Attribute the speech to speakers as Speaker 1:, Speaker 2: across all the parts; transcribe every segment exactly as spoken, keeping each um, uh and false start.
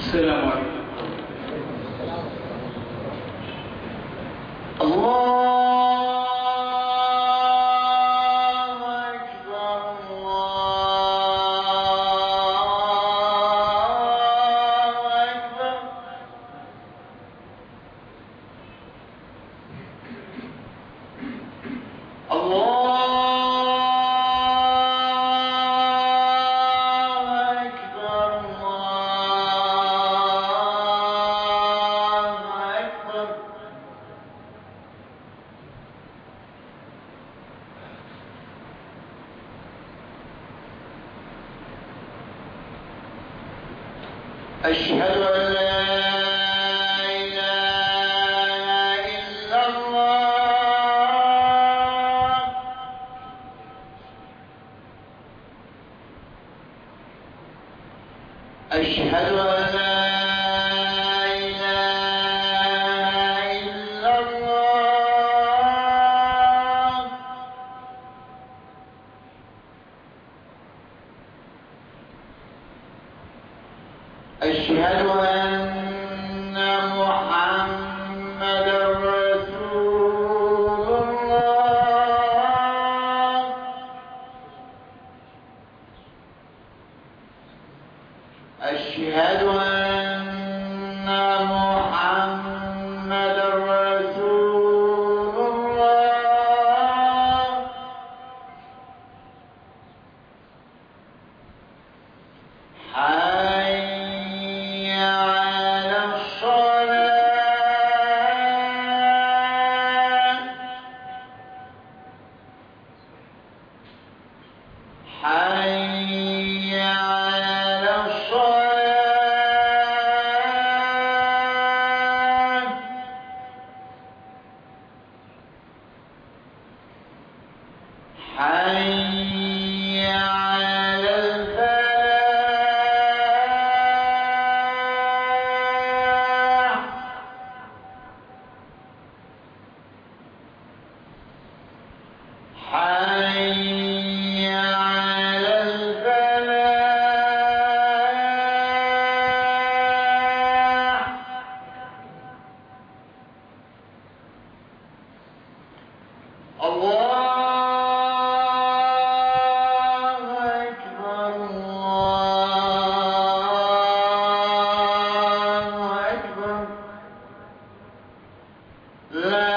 Speaker 1: السلام عليكم. أشهد أن لا إله إلا الله. أشهد أن لا إله إلا الله. أشهد أن محمدًا رسول الله. أشهد أن محمدًا رسول الله. حي على الصلاة. حي على الصلاة. حي على الفلاح. حي على الفلاح. الله أكبر. الله أكبر. لا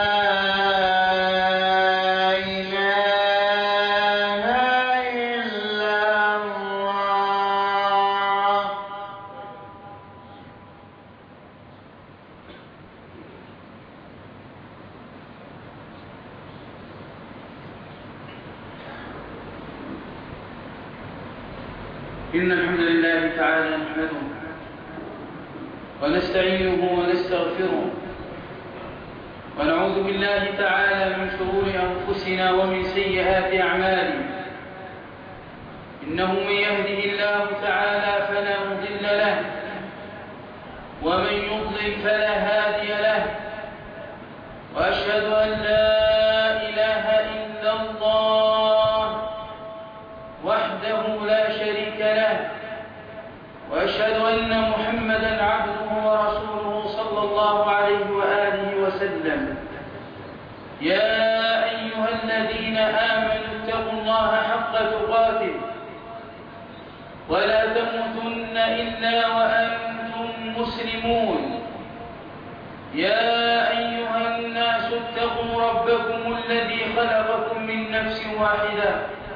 Speaker 1: إله إلا الله.
Speaker 2: إن الحمد لله تعالى نحمده ونستعينه ونستغفره ونعوذ بالله تعالى من شرور أنفسنا ومن سيئات أعمالنا. إنه من يهده الله تعالى فلا مضل له ومن يضلل فلا هادي له. وأشهد أن لا إله إلا الله وحده لا شريك له. وأشهد أن محمدًا عبده ورسوله صلى الله عليه وآله وسلم. يا أيها الذين آمنوا اتقوا الله حق تقاته ولا تموتن إلا وأنتم مسلمون. يا أيها الناس اتقوا ربكم الذي خلقكم من نفس واحدة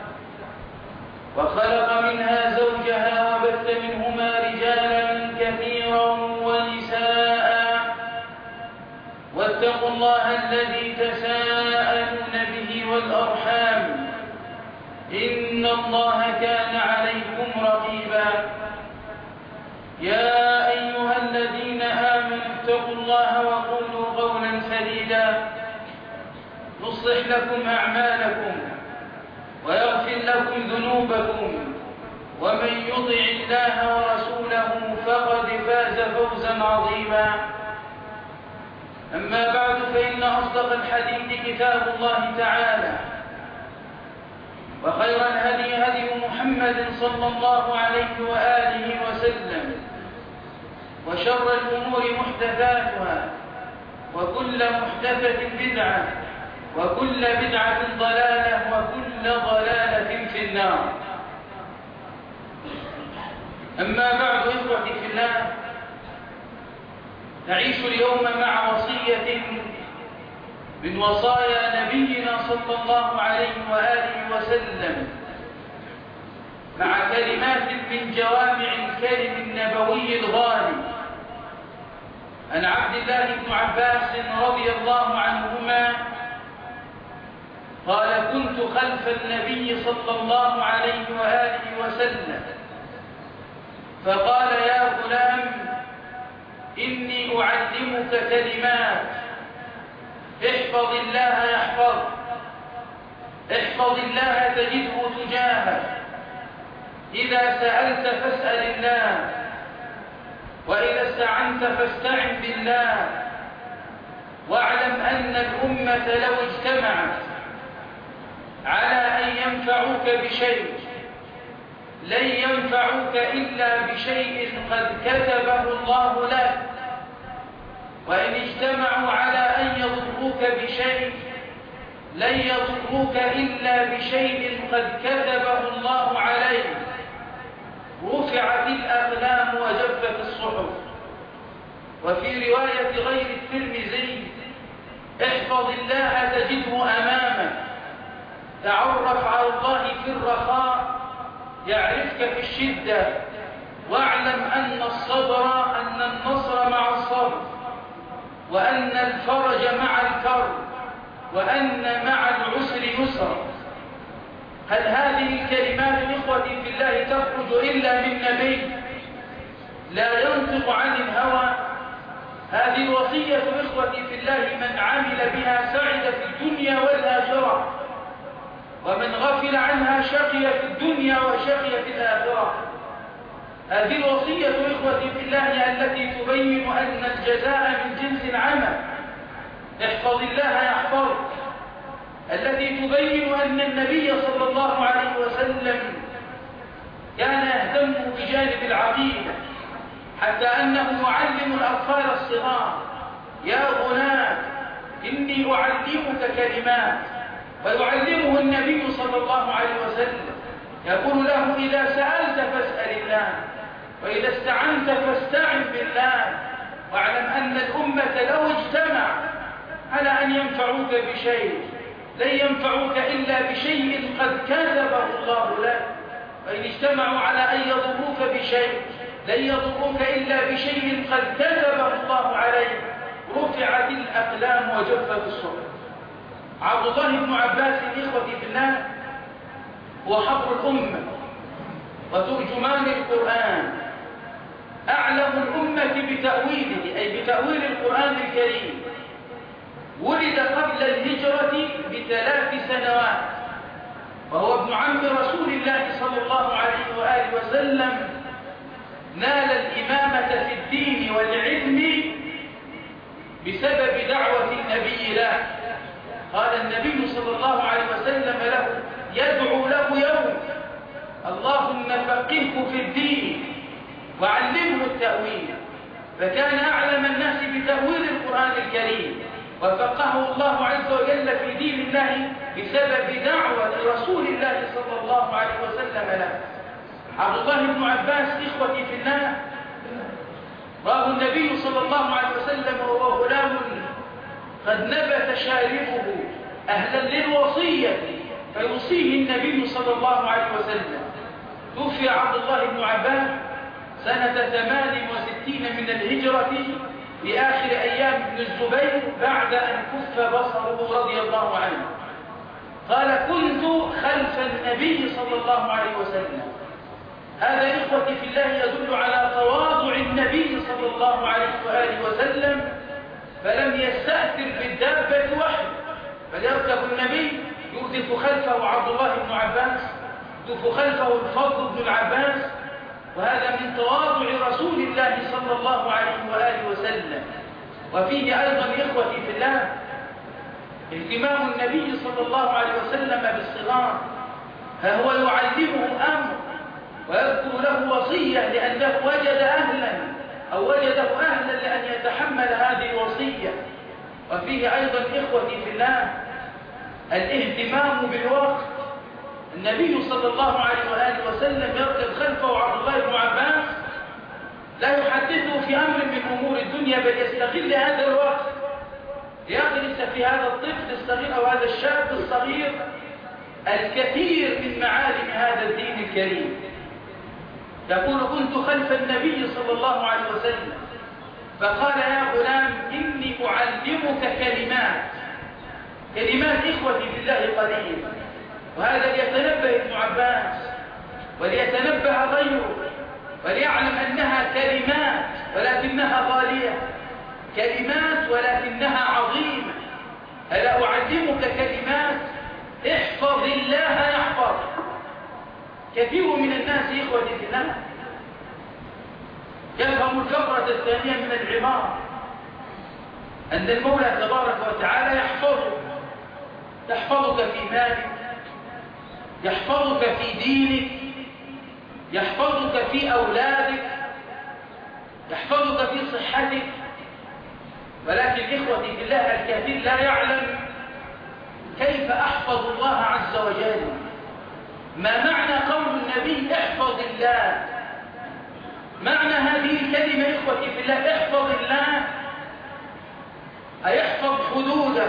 Speaker 2: وخلق منها زوجها وبث منهما رجالا كثيرا ونساء. واتقوا الله الذي تساءلون به والأرحام إن الله كان عليكم رقيبا. يا أيها الذين آمنوا اتقوا الله وقولوا قولا سديدا يصلح لكم أعمالكم ويغفر لكم ذنوبكم. ومن يطع الله ورسوله فقد فاز فوزا عظيما. أما بعد فإن أصدق الحديث كتاب الله تعالى وخير الهدي هدي محمد صلى الله عليه وآله وسلم وشر الأمور محدثاتها وكل محدثة بدعة وكل بدعة ضلالة وكل ضلالة في النار. أما بعد إخوتي في الله، نعيش اليوم مع وصية من وصايا نبينا صلى الله عليه وآله وسلم، مع كلمات من جوامع الكلم النبوي الغالي عن عبد الله بن عباس رضي الله عنهما قال: كنت خلف النبي صلى الله عليه وآله وسلم فقال: يا غلام، إني أعلمك كلمات، احفظ الله يحفظك، احفظ الله تجده تجاهك، إذا سألت فاسأل الله، وإذا استعنت فاستعن بالله، واعلم أن الأمة لو اجتمعت على أن ينفعوك بشيء لن ينفعوك إلا بشيء قد كتبه الله لك، وإن اجتمعوا على أن يضروك بشيء لن يضروك إلا بشيء قد كتبه الله عليك. رفعت الأقلام وجفت الصحف. وفي رواية غير الترمذي: احفظ الله تجده أمامك، تعرف على الله في الرخاء يعرفك في الشدة، واعلم أن الصبر أن النصر مع الصبر، وأن الفرج مع الكرب، وأن مع العسر يسرا. هل هذه الكلمات إخوتي في الله تخرج إلا من نبي لا ينطق عن الهوى؟ هذه الوصية إخوتي في الله من عمل بها سعد في الدنيا والآخرة، ومن غفل عنها شقي في الدنيا وشقي في الآخرة. هذه الوصية إخوتي في الله التي تبين أن الجزاء من جنس العمل. احفظ الله يحفظك، التي تبين أن النبي صلى الله عليه وسلم كان يهتم بجانب العقيدة، حتى أنه يعلم الأطفال الصغار: يا غلام، إني أعلمك كلمات. ويعلمه النبي صلى الله عليه وسلم، يقول له: إذا سألت فاسأل الله، وإذا استعنت فاستعن بالله، واعلم أن الأمة لو اجتمع على أن ينفعوك بشيء لن ينفعوك إلا بشيء قد كتبه الله لك، وإن اجتمعوا على أن يضروك بشيء لن يضروك إلا بشيء قد كتبه الله عليك. رفعت الأقلام وجفت الصحف. عبد الله بن عباس إخوتي في الله هو حبر الأمة وترجمان القرآن، أعلم الأمة بتأويله، أي بتأويل القرآن الكريم. ولد قبل الهجرة بثلاث سنوات، وهو ابن عم رسول الله صلى الله عليه وآله وسلم. نال الإمامة في الدين والعلم بسبب دعوة النبي له. قال النبي صلى الله عليه وسلم له، يدعو له يوم: اللهم فقهه في الدين وعلمه التأويل. فكان أعلم الناس بتأويل القرآن الكريم، وفقهه الله عز وجل في دين الله بسبب دعوة رسول الله صلى الله عليه وسلم له. عبد الله بن عباس إخوتي في الله راه النبي صلى الله عليه وسلم وهو غلام قد نبت شاربه أهلا للوصية، فيوصيه النبي صلى الله عليه وسلم. توفي عبد الله بن عباس سنة ثمان وستين من الهجرة في آخر أيام ابن الزبير بعد أن كف بصره رضي الله عنه. قال: كنت خلف النبي صلى الله عليه وسلم. هذا إخوتي في الله يدل على تواضع النبي صلى الله عليه وآله وسلم، فلم يستأثر بالدابة وحده، بل يركب النبي يردف خلفه عبد الله بن عباس، يردف خلفه الفضل بن العباس. وهذا من تواضع رسول الله صلى الله عليه وآله وسلم. وفيه أيضا إخوتي في الله اهتمام النبي صلى الله عليه وسلم بالصغار، فهو يعلمه أمر ويذكر له وصية، لأنه وجد أهلا أو وجد وفيه أيضا إخوتي في الله الاهتمام بالوقت. النبي صلى الله عليه وآله وسلم يركب خلفه عبد الله بن عباس لا يحدثه في أمر من أمور الدنيا، بل يستغل هذا الوقت ليغرس في هذا الطفل الصغير أو هذا الشاب الصغير الكثير من معالم هذا الدين الكريم. يقول: كنت خلف النبي صلى الله عليه وسلم فقال: يا غلام إني أعلمك كلمات. كلمات إخوتي في الله قليل، وهذا ليتنبه ابن عباس وليتنبه غيره وليعلم أنها كلمات ولكنها غالية، كلمات ولكنها عظيمة. ألا أعلمك كلمات؟ احفظ الله يحفظك. كثير من الناس إخوتي في الله يفهم الفقرة الثانية من العبارة أن المولى تبارك وتعالى يحفظك، يحفظك في مالك، يحفظك في دينك، يحفظك في أولادك، يحفظك في صحتك. ولكن إخوتي في الله الكثير لا يعلم كيف أحفظ الله عز وجل. ما معنى قول النبي احفظ الله؟ معنى هذه الكلمة إخوتي في الله احفظ الله أيحفظ حدوده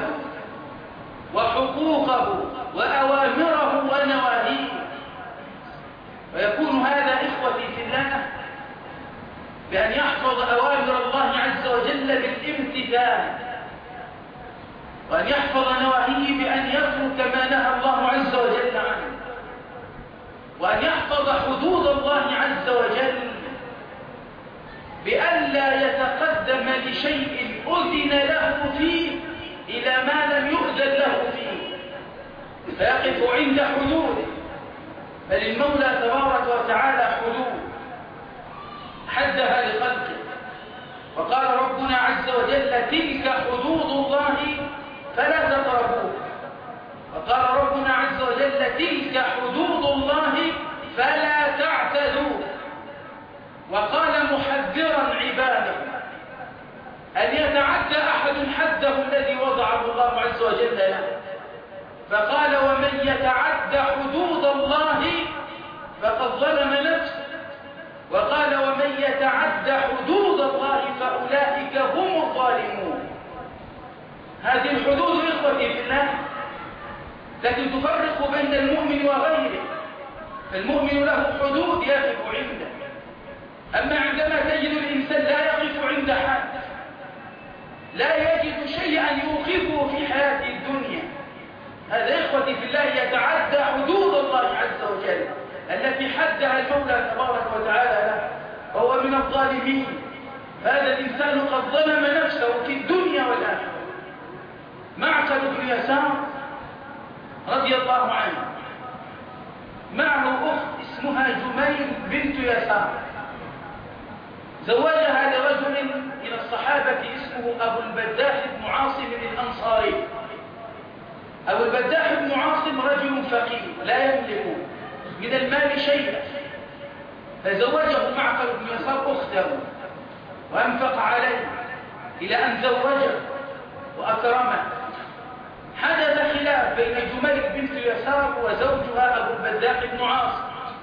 Speaker 2: وحقوقه وأوامره ونواهيه. ويكون هذا إخوتي في الله بأن يحفظ أوامر الله عز وجل بالامتثال، وأن يحفظ نواهيه بأن يترك ما نهى الله عز وجل عنه، وأن يحفظ حدود الله عز وجل بألا يتقدم لشيء أذن له فيه إلى ما لم يؤذن له فيه، فيقف عند حدوده. بل المولى تبارك وتعالى حدود حدها لخلقه، وقال ربنا عز وجل: تلك حدود الله فلا تقربوها. وقال ربنا عز وجل: تلك حدود الله فلا تعتدوها. وقال محذرا عباده أن يتعدى أحد حده الذي وضعه الله عز وجل له، فقال: ومن يتعدى حدود الله فقد ظلم نفسه. وقال: ومن يتعدى حدود الله فأولئك هم الظالمون. هذه الحدود إخوتي في الله التي تفرق بين المؤمن وغيره. فالمؤمن له حدود يقف عنده، أما عندما تجد الإنسان لا يقف عند حد، لا يجد شيئا يوقفه في حياة الدنيا، هذا إخوتي في الله يتعدى حدود الله عز وجل التي حدها المولى تبارك وتعالى له، وهو من الظالمين. هذا الإنسان قد ظلم نفسه في الدنيا والآخرة. معقل بن يسار رضي الله عنه معه أخت اسمها جميل بنت يسار، زوجها لرجل من الصحابة اسمه أبو البداح بن عاصم الأنصاري. أبو البداح بن عاصم رجل فقير لا يملك من المال شيئا، فزوجه معقل بن يسار أخته وأنفق عليه إلى أن زوجه وأكرمه. حدث خلاف بين جميل بنت يسار وزوجها أبو البداح بن عاصم،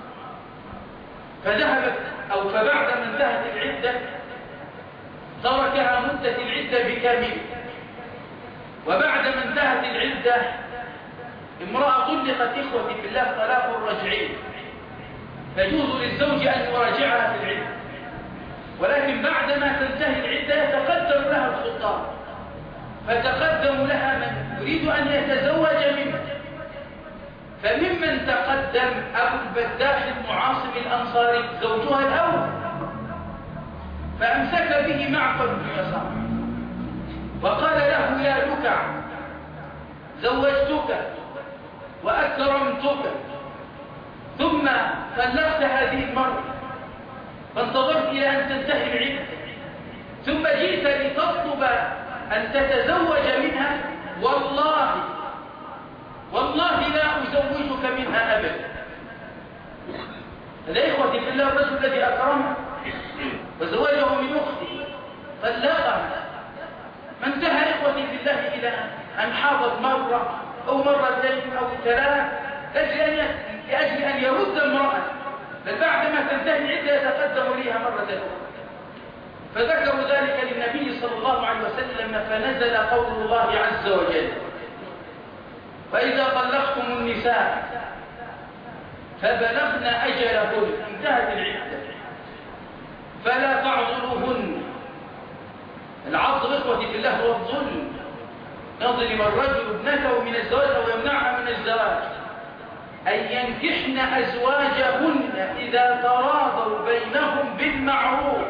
Speaker 2: فذهبت أو فبعدما انتهت العدة تركها مدة العدة بكامل. وبعدما انتهت العدة امرأة طلقت إخوتي في الله طلاق رجعي، فيجوز للزوج أن يراجعها في العدة، ولكن بعدما تنتهي العدة يتقدم لها الخطاب، فتقدم لها من يريد أن يتزوج منه. فممن تقدم أبو البداح بن عاصم الأنصاري زوجها الأول، فأمسك به معقل بن يسار وقال له: يا لكع، زوجتك وأكرمتك ثم طلقت هذه المرة، فانتظرت إلى أن تنتهي العدة، ثم جئت لتطلب أن تتزوج منها، والله والله لا أزوجك منها أبدا. هذا إخوتي في الله الرجل الذي أكرمه وزوجه من أختي طلقها، فانتهى إخوتي في الله أن حاضت مرة أو مرتين أو ثلاث لأجل أن يرد امرأة، بل بعدما تنتهي العدة يتقدم ليها مرة أخرى. فذكروا ذلك للنبي صلى الله عليه وسلم، فنزل قول الله عز وجل: وإذا طلقتم النساء فبلغن أجلهن، انتهت العدة، فلا تعضلوهن. العضل إخوتي في الله هو الظلم، يظلم الرجل ابنته من الزواج أو يمنعها من الزواج، أن ينكحن أزواجهن إذا تراضوا بينهم بالمعروف.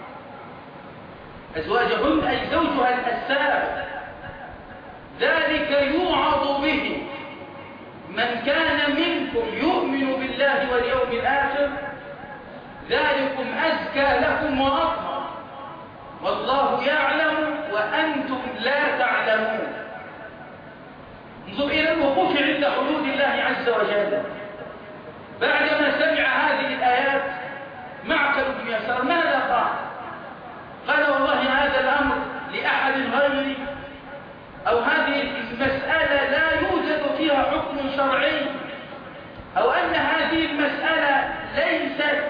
Speaker 2: أزواجهن أي زوجها الأساس، ذلك يوعظ به من كان منكم يؤمن بالله واليوم الآخر، ذلكم أزكى لكم وأطهر، والله يعلم وأنتم لا تعلمون. انظر إلى الوقوف عند حدود الله عز وجل. بعدما سمع هذه الآيات معقل بن يسار ماذا قال؟ قال: والله هذا الأمر لأحد غيري، أو هذه المسألة لا يوجد فيها حكم شرعي، أو أن هذه المسألة ليست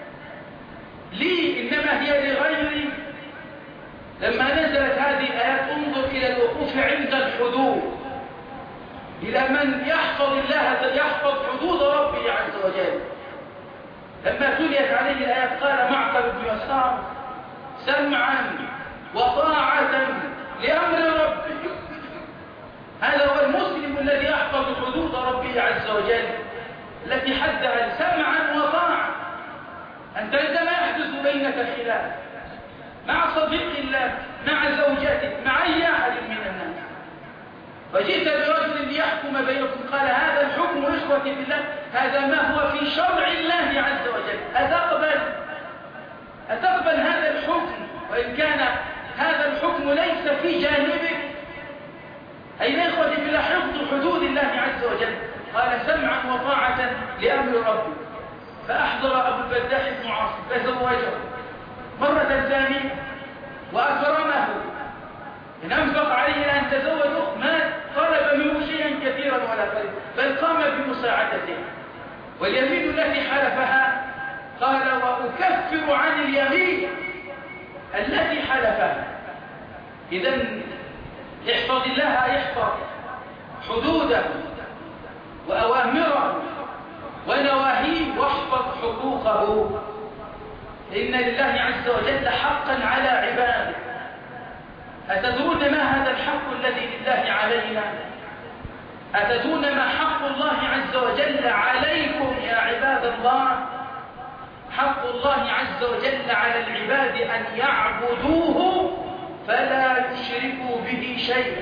Speaker 2: لي إنما هي لغيري. لما نزلت هذه الآيات انظر إلى الوقوف عند الحدود، إلى من يحفظ الله يحفظ حدود ربه عز وجل. لما تليت عليه الآيات قال معقل بن يسار: سمعا وطاعة لأمر ربه. هذا هو المسلم الذي يحفظ حدود ربه عز وجل التي حدها سمعا وطاعة. أنت عندما يحدث بينك خلاف مع صديق الله، مع زوجتك، مع أي أحد من الناس، وجئت برجل ليحكم بينكم، قال: هذا الحكم إخوتي بالله هذا ما هو في شرع الله عز وجل، أتقبل أتقبل هذا الحكم وإن كان هذا الحكم ليس في جانبك؟ أين إخوتي بالله حفظ حدود الله عز وجل؟ قال: سمعا وطاعة لأمر ربي. فأحضر أبو البداح بن عاصم فزوجه مرة ثانية وأكرمه، إن أنفق عليه أن تزوج ما طلب منه شيئا كثيرا ولا قليلا، بل قام بمساعدته. واليمين التي حلفها قال: وأكفر عن اليمين التي حلفها. إذن احفظ الله يحفظ حدوده وأوامره ونواهيه، واحفظ حقوقه. إن لله عز وجل حقا على عباده. أتدرون ما هذا الحق الذي لله علينا؟ أتدرون ما حق الله عز وجل عليكم يا عباد الله؟ حق الله عز وجل على العباد أن يعبدوه فلا يشركوا به شيئا.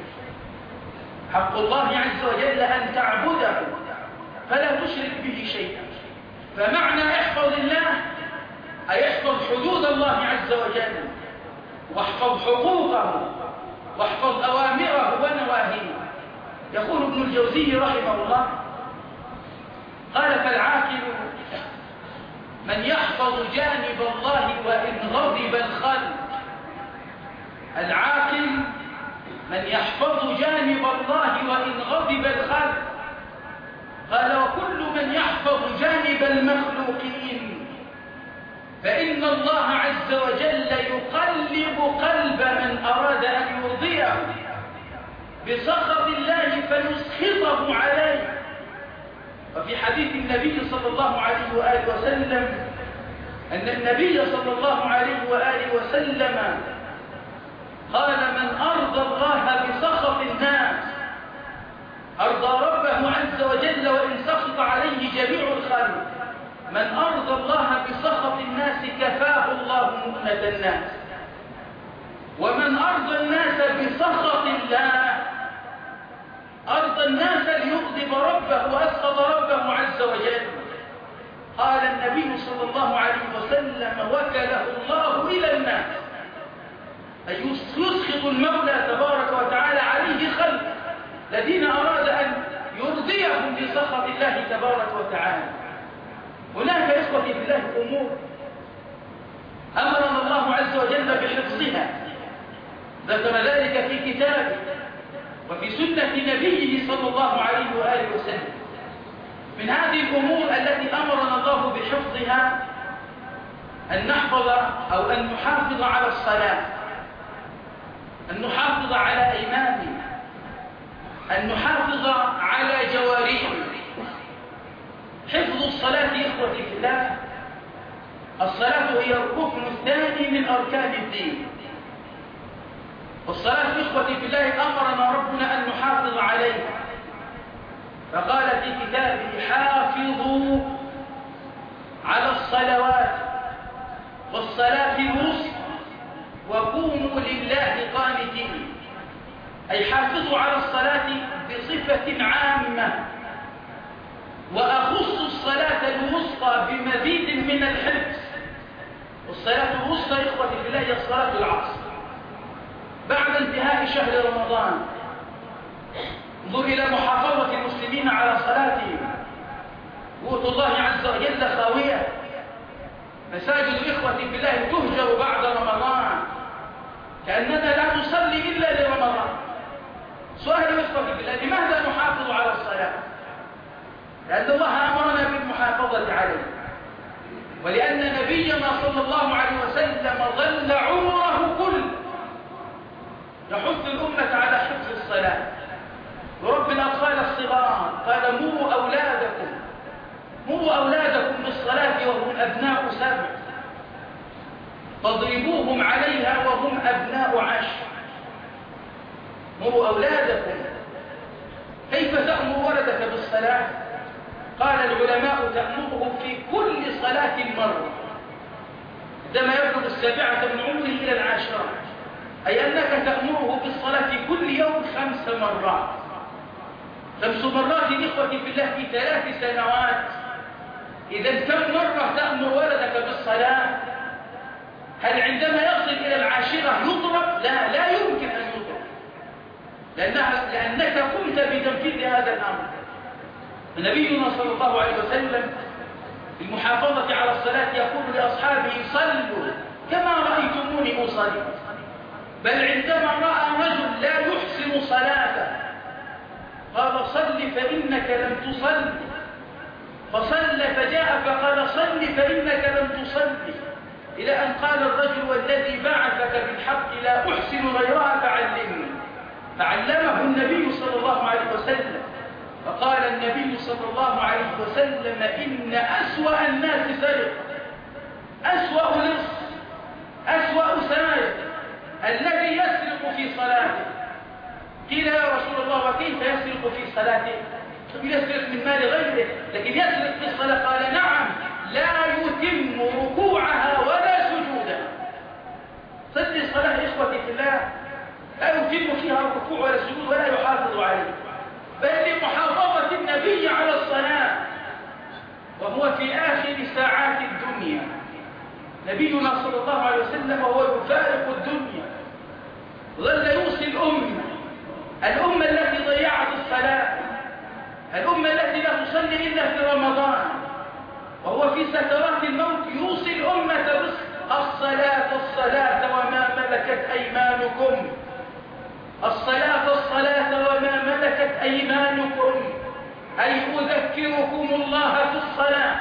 Speaker 2: حق الله عز وجل أن تعبده فلا تشرك به شيئا. فمعنى احفظ الله أي احفظ حدود الله عز وجل، واحفظ حقوقه، واحفظ أوامره ونواهيه. يقول ابن الجوزي رحمه الله قال: فالعاقل من يحفظ جانب الله وإن غضب الخلق. العاقل من يحفظ جانب الله وإن غضب الخلق. قال: وكل من يحفظ جانب المخلوقين فإن الله عز وجل يقلب قلب من أراد أن يرضيه بسخط الله فيسخطه عليه. وفي حديث النبي صلى الله عليه وآله وسلم أن النبي صلى الله عليه وآله وسلم قال: من أرضى الله بسخط الناس أرضى ربه عز وجل وإن سخط عليه جميع الخلق. من أرضى الله بسخط الناس كفاه الله مؤنة الناس. ومن أرضى الناس بسخط الله أرضى الناس ليغضب ربه وأسخط ربه عز وجل. قال النبي صلى الله عليه وسلم: وكله الله إلى الناس، أي يسخط المولى تبارك وتعالى عليه خلق الذين أراد أن يرضيهم بسخط الله تبارك وتعالى. هناك إخوتي بالله أمور أمرنا الله عز وجل بحفظها، ذكر ذلك في كتابه. وفي سنة نبيه صلى الله عليه وآله وسلم. من هذه الأمور التي أمرنا الله بحفظها أن نحفظ أو أن نحافظ على الصلاة، أن نحافظ على أيماننا، أن نحافظ على جوارحنا. حفظ الصلاة إخوتي في الله، الصلاة هي الركن الثاني من أركان الدين. والصلاة إخوتي في الله أمرنا ربنا أن نحافظ عليها، فقال في كتابه: حافظوا على الصلوات والصلاة الوسطى وقوموا لله قانتين. أي حافظوا على الصلاة بصفة عامة، وأخص الصلاة الوسطى بمزيد من الحفظ. والصلاة الوسطى إخوتي في الله هي صلاة العصر بعد انتهاء شهر رمضان. انظر إلى محافظة المسلمين على صلاتهم. قوة الله عز وجل خاوية، مساجد إخوتي في الله تهجر بعد رمضان كأننا لا نصلي إلا لرمضان. سؤال إخوتي في الله: لماذا نحافظ على الصلاة؟ لأن الله أمرنا بالمحافظة عليه، ولأن نبينا صلى الله عليه وسلم ظل عمره كله يحث الأمة على حفظ الصلاة. ورب الأطفال الصغار قال: مروا أولادكم مروا أولادكم بالصلاة وهم أبناء سبع، فاضربوهم عليها وهم أبناء عشر. مروا أولادكم. كيف تأمر ولدك بالصلاة؟ قال العلماء: تأمره في كل صلاة مرة، عندما يبلغ السابعة من عمره إلى العاشرة، أي أنك تأمره بالصلاة كل يوم خمس مرات. خمس مرات إخوتي في الله في ثلاث سنوات. إذا كم مرة تأمر ولدك بالصلاة؟ هل عندما يصل إلى العاشرة يضرب؟ لا، لا يمكن أن يضرب، لأنها لأنك قمت بتنفيذ هذا الأمر. نبينا صلى الله عليه وسلم في المحافظة على الصلاة يقول لأصحابه: صلوا كما رأيتموني أصلي. بل عندما رأى رجل لا يحسن صلاته قال: صل فإنك لم تصل. فصلى فجاء فقال: صل فإنك لم تصلي، إلى أن قال الرجل: والذي بعثك بالحق لا أحسن غيرها فعلمني. فعلمه النبي صلى الله عليه وسلم. فقال النبي صلى الله عليه وسلم: إن أسوأ الناس سرق، أسوأ لص، أسوأ سارق الذي يسرق في صلاته. قيل: يا رسول الله وكيف يسرق في صلاته؟ يسرق من مال غيره، لكن يسرق في الصلاة. قال: نعم، لا يتم ركوعها ولا سجودها. صلي الصلاة إخوتي في الله لا يتم فيها الركوع ولا السجود ولا يحافظ عليه، بل لمحافظة النبي على الصلاة وهو في آخر ساعات الدنيا. نبينا صلى الله عليه وسلم وهو يفارق الدنيا ظل يوصي الأمة، الأمة التي ضيعت الصلاة، الأمة التي لا تصلي إلا في رمضان، وهو في سكرات الموت يوصي الأمة الصلاة الصلاة وما ملكت أيمانكم، الصلاة الصلاة وما ملكت أيمانكم، أي أذكركم الله في الصلاة.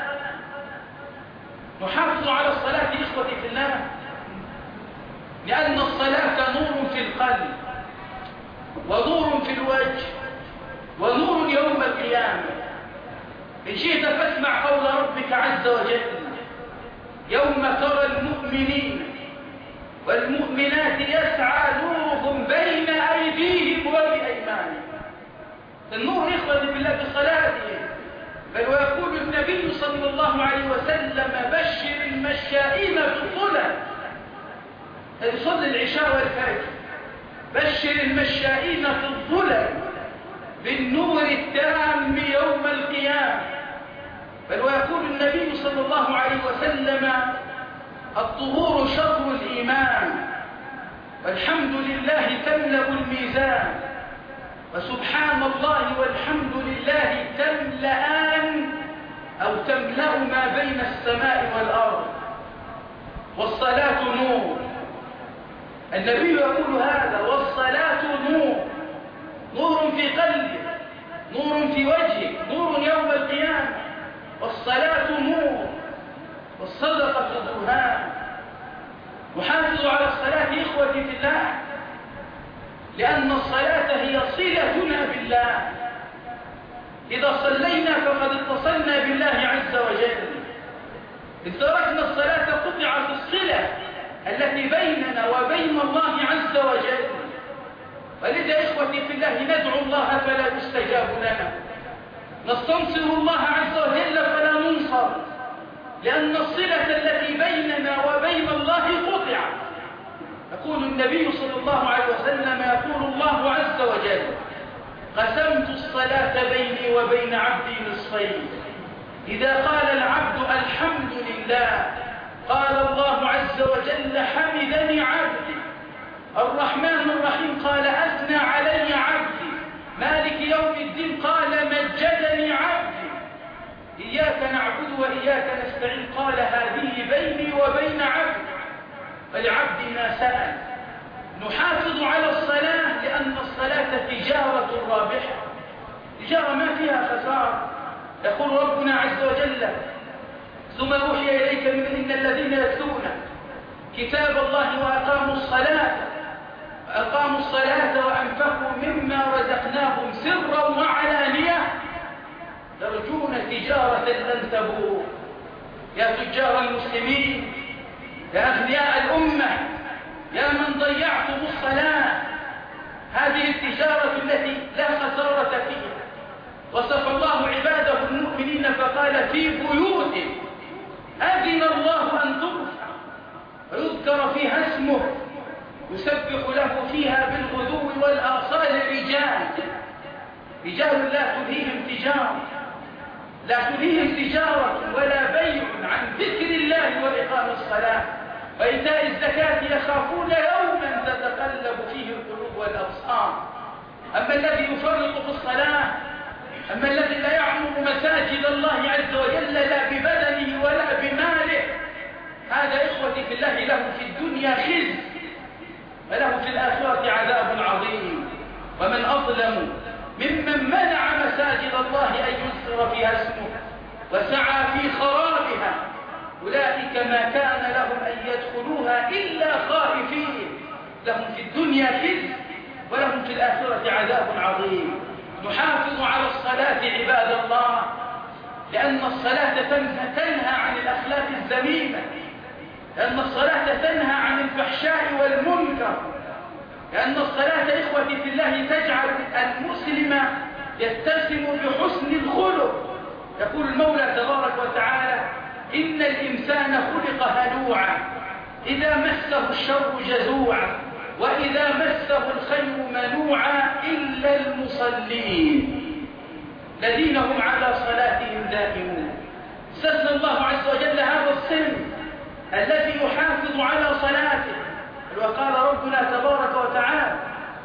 Speaker 2: نحافظ على الصلاة إخوتي في الله، لأن الصلاة نور في القلب ونور في الوجه ونور يوم القيامة. إن شئت فاسمع قول ربك عز وجل: يوم ترى المؤمنين والمؤمنات يسعى نورهم بين أيديهم وبأيمانهم. النور إخوتي بالله بصلاتهم. بل ويقول النبي صلى الله عليه وسلم: بشر المشائين بالظلم. يصلي العشاء والفجر، بشر المشائين في الظلم بالنور التام يوم القيامة. بل ويقول النبي صلى الله عليه وسلم: الطهور شطر الإيمان، والحمد لله تملأ الميزان، وسبحان الله والحمد لله تملأان أو تملأ ما بين السماء والأرض. والصلاة نور، النبي يقول هذا: والصلاة نور، نور في قلبه، نور في وجهه، نور يوم القيامة. والصلاة نور والصدقة برهان. نحافظ على الصلاة إخوتي في الله، لأن الصلاة هي صلتنا بالله. إذا صلينا فقد اتصلنا بالله عز وجل. إذ تركنا الصلاة قطعت الصلة التي بيننا وبين الله عز وجل. ولذا إخوتي في الله ندعو الله فلا يستجاب لنا، نستنصر الله عز وجل فلا ننصر، لأن الصلة التي بيننا وبين الله قطعت. يقول النبي صلى الله عليه وسلم، يقول الله عز وجل: قسمت الصلاة بيني وبين عبدي نصفين، إذا قال العبد الحمد لله قال الله عز وجل: حمدني عبدي. الرحمن الرحيم قال: أثنى علي عبدي. مالك يوم الدين قال: مجدني عبدي. إياك نعبد وإياك نستعين قال: هذه بيني وبين عبدي. فلعبد ما سأل. نحافظ على الصلاة لأن الصلاة تجارة رابحة، تجارة ما فيها خسارة. يقول ربنا عز وجل: ثم أوحي إليك من إن الذين يتلون كتاب الله وأقاموا الصلاة أقاموا الصلاة وأنفقوا مما رزقناهم سرا وعلانية يرجون تجارة لن تبور. يا تجار المسلمين، يا أغنياء الأمة، يا من ضيعتم الصلاة، هذه التجارة التي لا خسارة فيها. وصف الله عباده المؤمنين فقال: في بيوت أذن الله أن ترفع ويذكر فيها اسمه يسبح له فيها بالغدو والآصال رجال رجال لا تلهيهم تجارة لا تلهيهم تجارة ولا بيع عن ذكر الله وإقام الصلاة وإيتاء الزكاة يخافون يوما تتقلب فيه القلوب والأبصار. أما الذي يفرط في الصلاة، أما الذي لا يعمر مساجد الله عز وجل لا ببدنه ولا بماله، هذا إخوتي في الله له في الدنيا خزي وله في الآخرة عذاب عظيم. ومن أظلم ممن منع مساجد الله أن يذكر فيها اسمه وسعى في خرابها، أولئك ما كان لهم أن يدخلوها إلا خائفين، لهم في الدنيا خزي ولهم في الآخرة عذاب عظيم. نحافظ على الصلاة عباد الله، لأن الصلاة تنهى عن الأخلاق الذميمة، لأن الصلاة تنهى عن الفحشاء والمنكر، لأن الصلاة إخوتي في الله تجعل المسلم يتسم بحسن الخلق. يقول المولى تبارك وتعالى: إن الإنسان خلق هلوعا إذا مسه الشر جزوعا وإذا مسه الخير منوعا إلا المصلين الذين هم على صلاتهم دائمون. استثنى الله عز وجل هذا الصنف الذي يحافظ على صلاته، وقال ربنا تبارك وتعالى: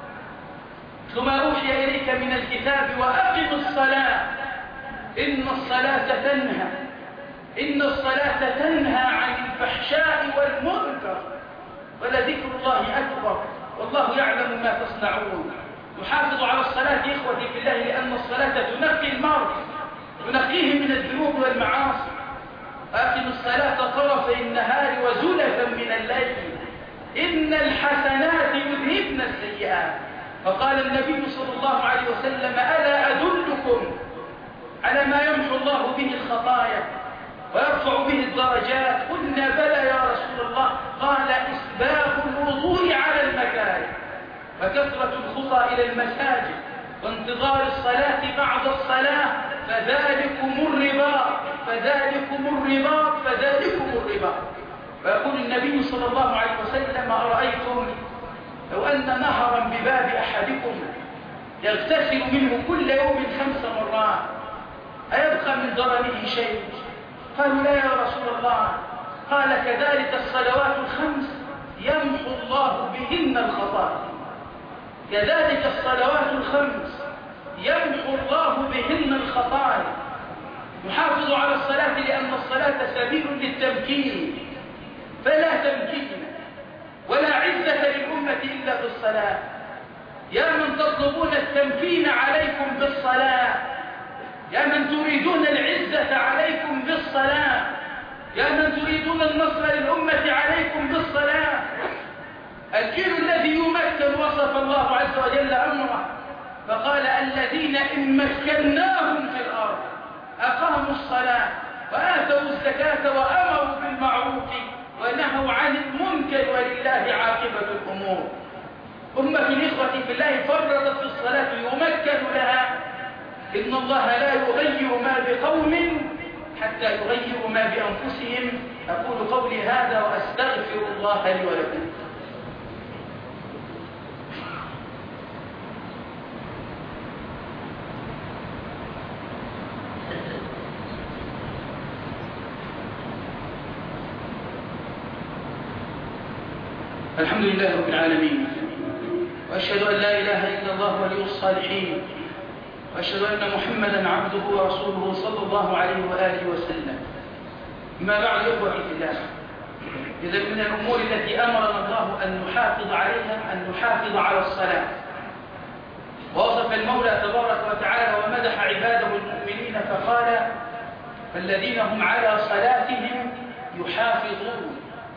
Speaker 2: ثم أوحي إليك من الكتاب وأقم الصلاة إن الصلاة تنهى إن الصلاة تنهى عن الفحشاء والمنكر ولذكر الله أكبر والله يعلم ما تصنعون. نحافظ على الصلاة إخوتي في الله، لأن الصلاة تنقي المرء، تنقيه من الذنوب والمعاصي. أقم الصلاة طرفي النهار وزلفا من الليل إن الحسنات يذهبن السيئات. فقال النبي صلى الله عليه وسلم: ألا أدلكم على ما يمحو الله به الخطايا ويرفع به الدرجات؟ قلنا: بلى يا رسول الله. قال: إسباغ الوضوء على المكاره وكثرة الخطى إلى المساجد وانتظار الصلاة بعد الصلاة، فذلكم الرباط فذلكم الرباط فذلكم الرباط. ويقول النبي صلى الله عليه وسلم: أرأيتم لو أن نهرا بباب أحدكم يغتسل منه كل يوم خمس مرات أيبقى من درنه شيء؟ قالوا: لا يا رسول الله. قال: كذلك الصلوات الخمس يمحو الله بهن الخطايا كذلك الصلوات الخمس يمحو الله بهن الخطايا. نحافظ على الصلاة لأن الصلاة سبيل للتمكين، فلا تمكين ولا عزة للأمة إلا بالصلاة. يا من تطلبون التمكين عليكم بالصلاة، يا من تريدون العزة عليكم بالصلاة، يا من تريدون النصر للأمة عليكم بالصلاة. الجيل الذي يمكن وصف الله عز وجل أمره فقال الذين إن مكناهم في الأرض أقاموا الصلاة وآتوا الزكاة وأمروا بالمعروف ونهوا عن المنكر ولله عاقبة الأمور. أمة الإخوة في الله فرطت في الصلاة يمكن لها. إن الله لا يغير ما بقوم حتى يغيروا ما بأنفسهم. أقول قولي هذا وأستغفر الله لي ولكم. الحمد لله رب العالمين، وأشهد أن لا إله إلا الله ولي الصالحين، وأشهد أن محمدا عبده ورسوله صلى الله عليه وآله وسلم. ما بعد إخوتي في الله، إذا من الأمور التي أمرنا الله أن نحافظ عليها أن نحافظ على الصلاة. ووصف المولى تبارك وتعالى ومدح عباده المؤمنين فقال فالذين هم على صلاتهم يحافظون.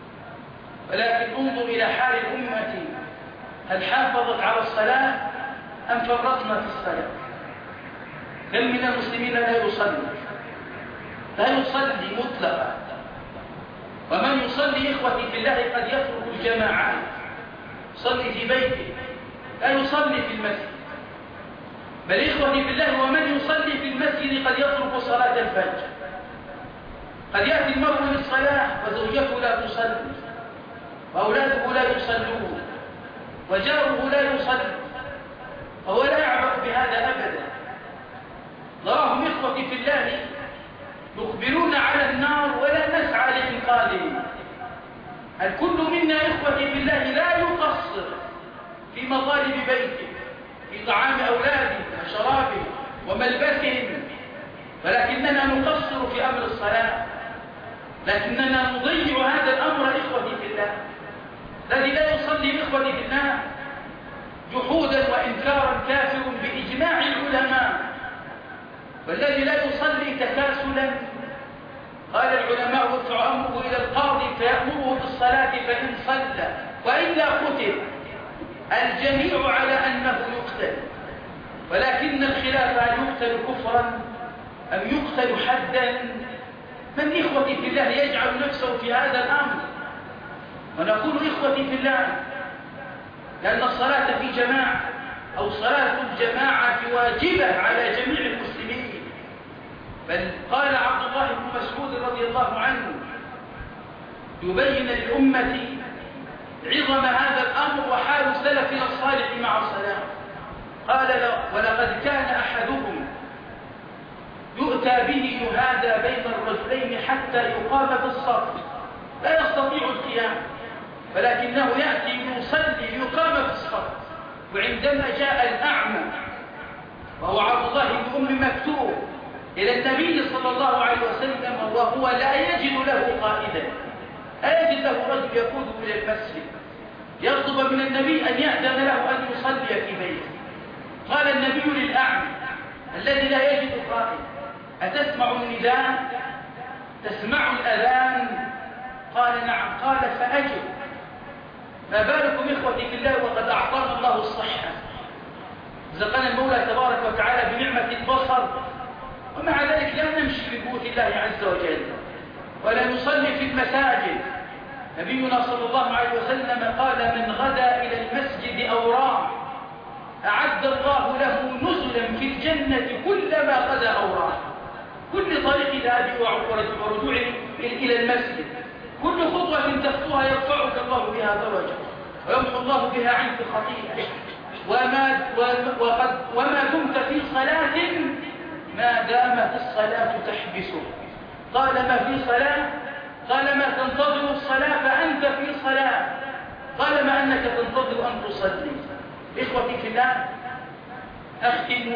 Speaker 2: ولكن انظر إلى حال الأمة، هل حافظت على الصلاة أم فرطنا في الصلاة؟ كم من المسلمين لا يصلي لا يصلي مطلقا، ومن يصلي إخوتي في الله قد يترك الجماعات، يصلي في بيته لا يصلي في المسجد. بل إخوتي في الله ومن يصلي في المسجد قد يترك صلاة الفجر. قد يأتي المرء للصلاة وزوجته لا تصلي، وأولاده لا يصلون، وجاره لا يصلي، فهو لا يعبأ بهذا أبدا. نراهم إخوتي في الله يخبرون على النار ولا نسعى لإنقاذهم. الكل منا إخوتي في الله لا يقصر في مطالب بيته، في طعام أولاده وشرابه وملبسهم، ولكننا نقصر في أمر الصلاة. لكننا نضيع هذا الأمر إخوتي في الله. الذي لا يصلي إخوتي في الله جحودا وإنكارا كافر بإجماع العلماء، والذي لا يصلي تكاسلا قال العلماء ارفع أمره إلى القاضي فيأمره بالصلاة فإن صلى وإلا قتل. الجميع على أنه يقتل، ولكن الخلاف هل يقتل كفرا أم يقتل حدا؟ من إخوتي في الله يجعل نفسه في هذا الأمر؟ ونقول إخوتي في الله لأن الصلاة في جماعة أو صلاة الجماعة واجبة على جميع المسلمين. بل قال عبد الله بن مسعود رضي الله عنه يبين للأمة عظم هذا الأمر وحال سلفنا الصالح مع الصلاة. قال ولقد كان أحدهم يؤتى به يهادى بين الرجلين حتى يقام بالصف، لا يستطيع القيام، ولكنه يأتي يصلي يقام في الصف. وعندما جاء الأعمى وهو عبد الله بن أم مكتوم إلى النبي صلى الله عليه وسلم وهو لا يجد له قائدا، لا يجد له رجل يقوده إلى المسجد، يطلب من النبي أن يأذن له أن يصلي في بيته. قال النبي للأعمى الذي لا يجد قائد أتسمع النداء؟ تسمع الأذان؟ قال نعم. قال فأجب. ما بالكم إخوتي في الله وقد أعطانا الله الصحة، رزقنا المولى تبارك وتعالى بنعمة البصر، ومع ذلك لا نمشي في بيوت الله عز وجل ولا نصلي في المساجد. نبينا صلى الله عليه وسلم قال من غدا إلى المسجد أو راح أعد الله له نزلا في الجنة كلما غدا أو راح. كل طريق ذهاب ورجوع إلى المسجد، كل خطوة تخطوها يرفعك الله بها درجة ويمحو الله بها عنك خطيئة. وما, وقد وما دمت في صلاة ما دامت الصلاة تحبسك. طالما في صلاة، طالما تنتظر الصلاة فأنت في صلاة، طالما أنك تنتظر أن تصلي. إخوتي في الله، أختم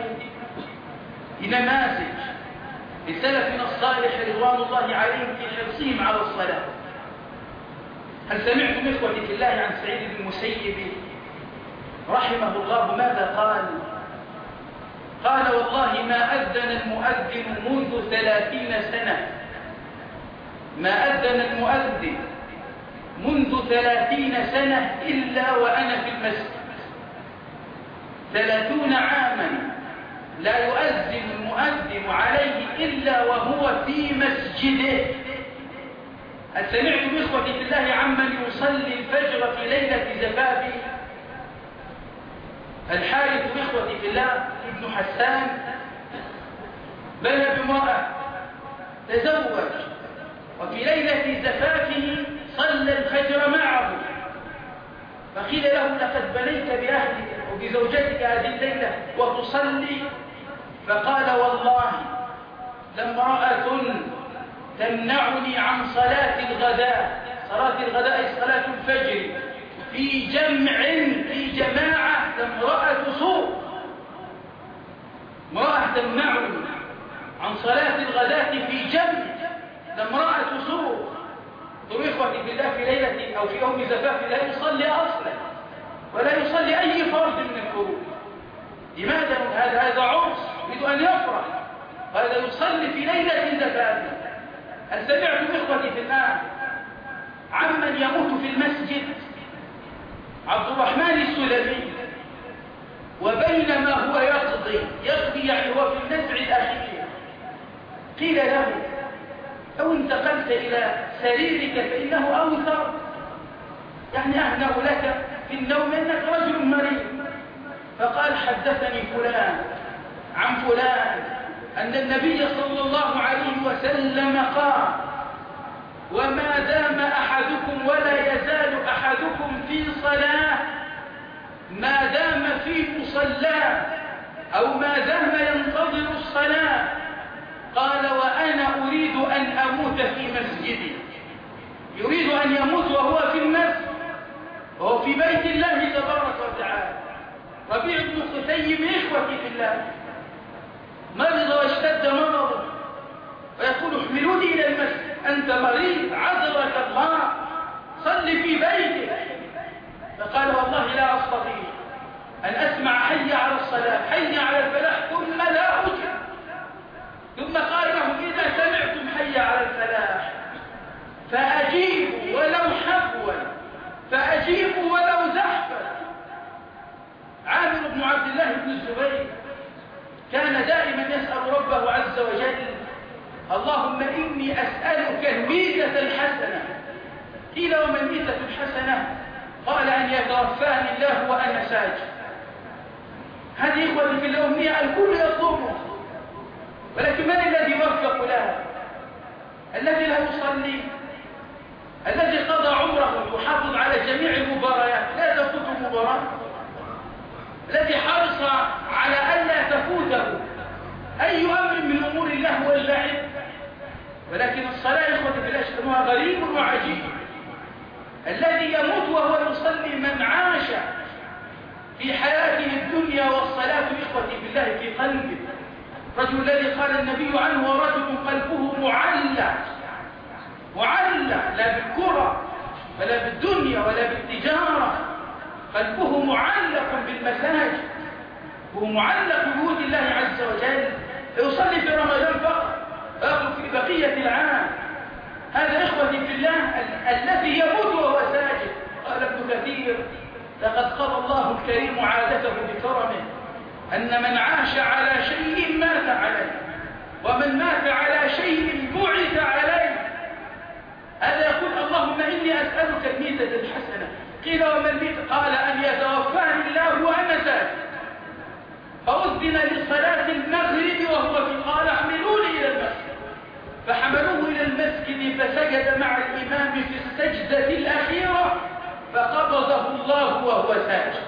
Speaker 2: بنماذج لسلفنا الصالح رضوان الله عليهم في حرصهم على الصلاة. هل سمعتم إخوتي في الله عن سعيد بن المسيب رحمه الله ماذا قال؟ قال والله ما أذن المؤذن منذ ثلاثين سنة، ما أذن المؤذن منذ ثلاثين سنة إلا وأنا في المسجد. ثلاثون عاما لا يؤذن المؤذن عليه إلا وهو في مسجده. هل سمعتم إخوتي في الله عمن يصلي الفجر في ليلة زفافه؟ الحارث إخوتي في الله ابن حسان بنى بامرأة، تزوج، وفي ليلة زفافه صلى الفجر معه، فقيل له لقد بنيت بأهلك وبزوجتك هذه الليلة وتصلي؟ فقال والله لامرأة تمنعني عن صلاة الغداء، صلاة الغداء أي صلاة الفجر، في جمع في جماعة، لامرأة سوء، امرأة تمنعني عن صلاة الغداء في جمع، لامرأة سوء. طب إخوتي بالله في ليلة أو في يوم زفاف لا يصلي أصلا ولا يصلي أي فرض من الفروض. لماذا؟ هذا هذا عرس يريد أن يفرح، وهذا يصلي في ليلة زفافه. هل سمعتم إخوتي في الله عمن يموت في المسجد؟ عبد الرحمن السلمي، وبينما هو يقضي يقضي يعني هو في النزع الأخير، قيل له لو انتقلت إلى سريرك فإنه أوثر، يعني أهنأ لك في النوم أنك رجل مريض. فقال حدثني فلان عن فلان أن النبي صلى الله عليه وسلم قال وما دام أحدكم ولا يزال أحدكم في صلاة ما دام في مصلاه أو ما دام ينتظر الصلاة، قال وأنا أريد أن أموت في مسجدي. يريد أن يموت وهو في المسجد وهو في بيت الله تبارك وتعالى. ربيع بن خثيم إخوتي في الله مرض واشتد مرضه ويقول احملوني إلى المسجد، أنت مريض عذرك الله، صل في بيتك. فقال والله لا أستطيع أن أسمع حي على الصلاة حي على الفلاح ثم لا أجب. ثم قال لهم إذا سمعتم حي على الفلاح فأجيبوا ولو حبوا، فأجيبوا ولو زحفا. عامر بن عبد الله بن الزبير كان دائما يسأل ربه عز وجل اللهم إني أسألك الميتة الحسنة. قيل وما الميتة الحسنة؟ قال أن يتوفاني الله وأنا ساجد. هذه إخوتي في الأمنية الكل يطلبها، ولكن من الذي وفق لها؟ الذي لا يصلي، الذي قضى عمره يحافظ على جميع المباريات لا تفوته مباراة، الذي حرص على ألا تفوته أي أمر من أمور الله واللعب. ولكن الصلاة إخوتي في الأشهر غريب وعجيب. الذي يموت وهو يصلي من عاش في حياته الدنيا والصلاة إخوتي بالله في قلبه. رجل الذي قال النبي عنه ورجل قلبه معلق، معلق لا بالكرة ولا بالدنيا ولا بالتجارة، قلبه معلق بالمساجد، هو معلق بوجود الله عز وجل، يصلي في رمضان فقط ويخرج في بقية العام. هذا إخوتي في الله الذي يموت وهو ساجد. قال ابن كثير لقد قضى الله الكريم عادته بكرمه أن من عاش على شيء مات عليه، ومن مات على شيء بعث عليه. هذا يقول اللهم إني أسألك الميتة الحسنة. قيل وما الميتة؟ قال أن يتوفاني الله وأنا ساجد. فأذن لصلاة المغرب وهو في قال احملوني إلى المسجد، فحملوه إلى المسجد فسجد مع الإمام في السجدة الأخيرة فقبضه الله وهو ساجد.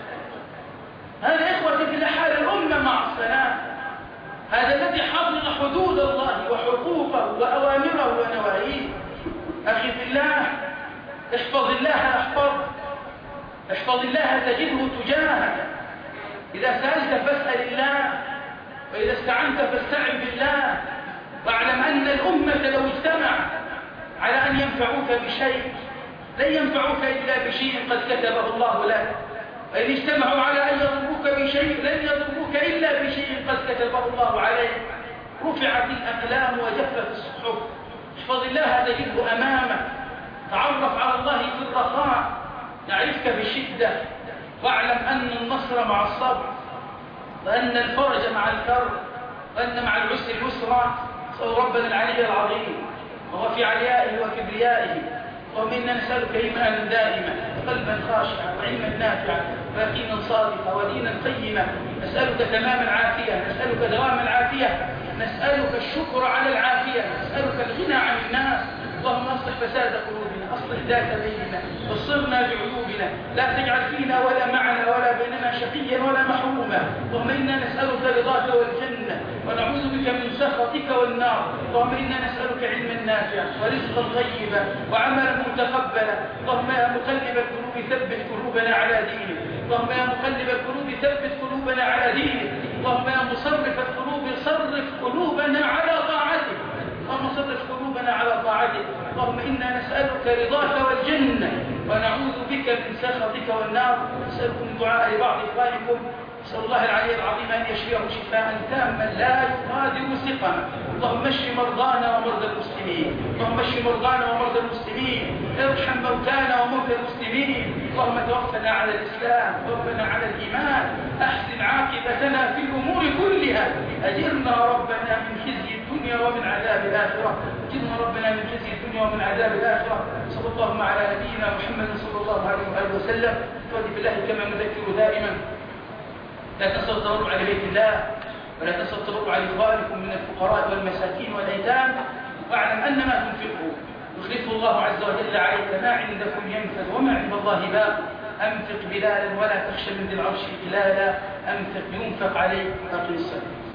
Speaker 2: هذا إخوتي في حال الأمة مع الصلاة، هذا الذي حفظ حدود الله وحقوقه وأوامره ونواهيه. أخي في الله احفظ الله احفظه، احفظ الله تجده تجاهك. إذا سألت فاسأل الله، وإذا استعنت فاستعن بالله، واعلم أن الأمة لو اجتمع على أن ينفعوك بشيء لن ينفعوك إلا بشيء قد كتبه الله لك. فإن اجتمعوا على أن يضروك بشيء لن يضروك إلا بشيء قد كتبه الله عليك. رفعت الأقلام وجفت الصحف. احفظ الله تجده أمامك. تعرف على الله في الرخاء يعرفك بالشدة، واعلم أن النصر مع الصبر، وأن الفرج مع الكرب، وأن مع العسر يسرا. نسأل ربنا العلي العظيم وهو في عليائه وكبريائه، اللهم إنا نسألك إيمانا دائما وقلبا خاشعا وعلما نافعا ويقينا صادقا ودينا قيما. نسألك تمام العافية، نسألك دوام العافية، نسألك الشكر على العافية، نسألك الغنى عن الناس. اللهم اصلح فساد قلوبنا، اصلح ذات بيننا، بصرنا بعيوبنا، لا تجعل فينا ولا معنا ولا بيننا شقيا ولا محروما. اللهم إنا نسألك رضاك والجنة ونعوذ بك من سخطك والنار. اللهم إنا نسألك علما نافعا ورزقا طيبا وعملا متقبلا. اللهم يا مقلب القلوب ثبت قلوبنا على دينك. اللهم يا مقلب القلوب ثبت قلوبنا على دينك. اللهم يا مصرف القلوب صرف قلوبنا على طاعتك. اللهم صرف قلوبنا على طاعتك. اللهم إنا نسألك رضاك والجنة ونعوذ بك من سخطك والنار. نسألكم دعاء لبعض إخوانكم، نسأل الله العلي العظيم أن يشفيه شفاء تاما لا يغادر سقما. اللهم اشف مرضانا ومرضى المسلمين، اللهم اشف مرضانا ومرضى المسلمين، ارحم موتانا وموتى المسلمين. اللهم توفنا على الإسلام، توفنا على الإيمان، أحسن عاقبتنا في الأمور كلها. أجرنا ربنا من خزي الدنيا ومن عذاب الآخرة، أجرنا ربنا من خزي الدنيا ومن عذاب الآخرة. صلى الله على نبينا محمد صلى الله عليه وآله وسلم. فضل بالله كما نذكر دائما، لا تنسوا التبرع لبيت الله، ولا تنسوا التبرع لإخوانكم من الفقراء والمساكين والأيتام. واعلم أن ما تنفقه يخلفه الله عز وجل عليك. ما عندكم ينفد وما عند الله باق. أنفق بلالا ولا تخشى من ذي العرش إقلالا. أنفق ينفق عليك. أقم الصلاة.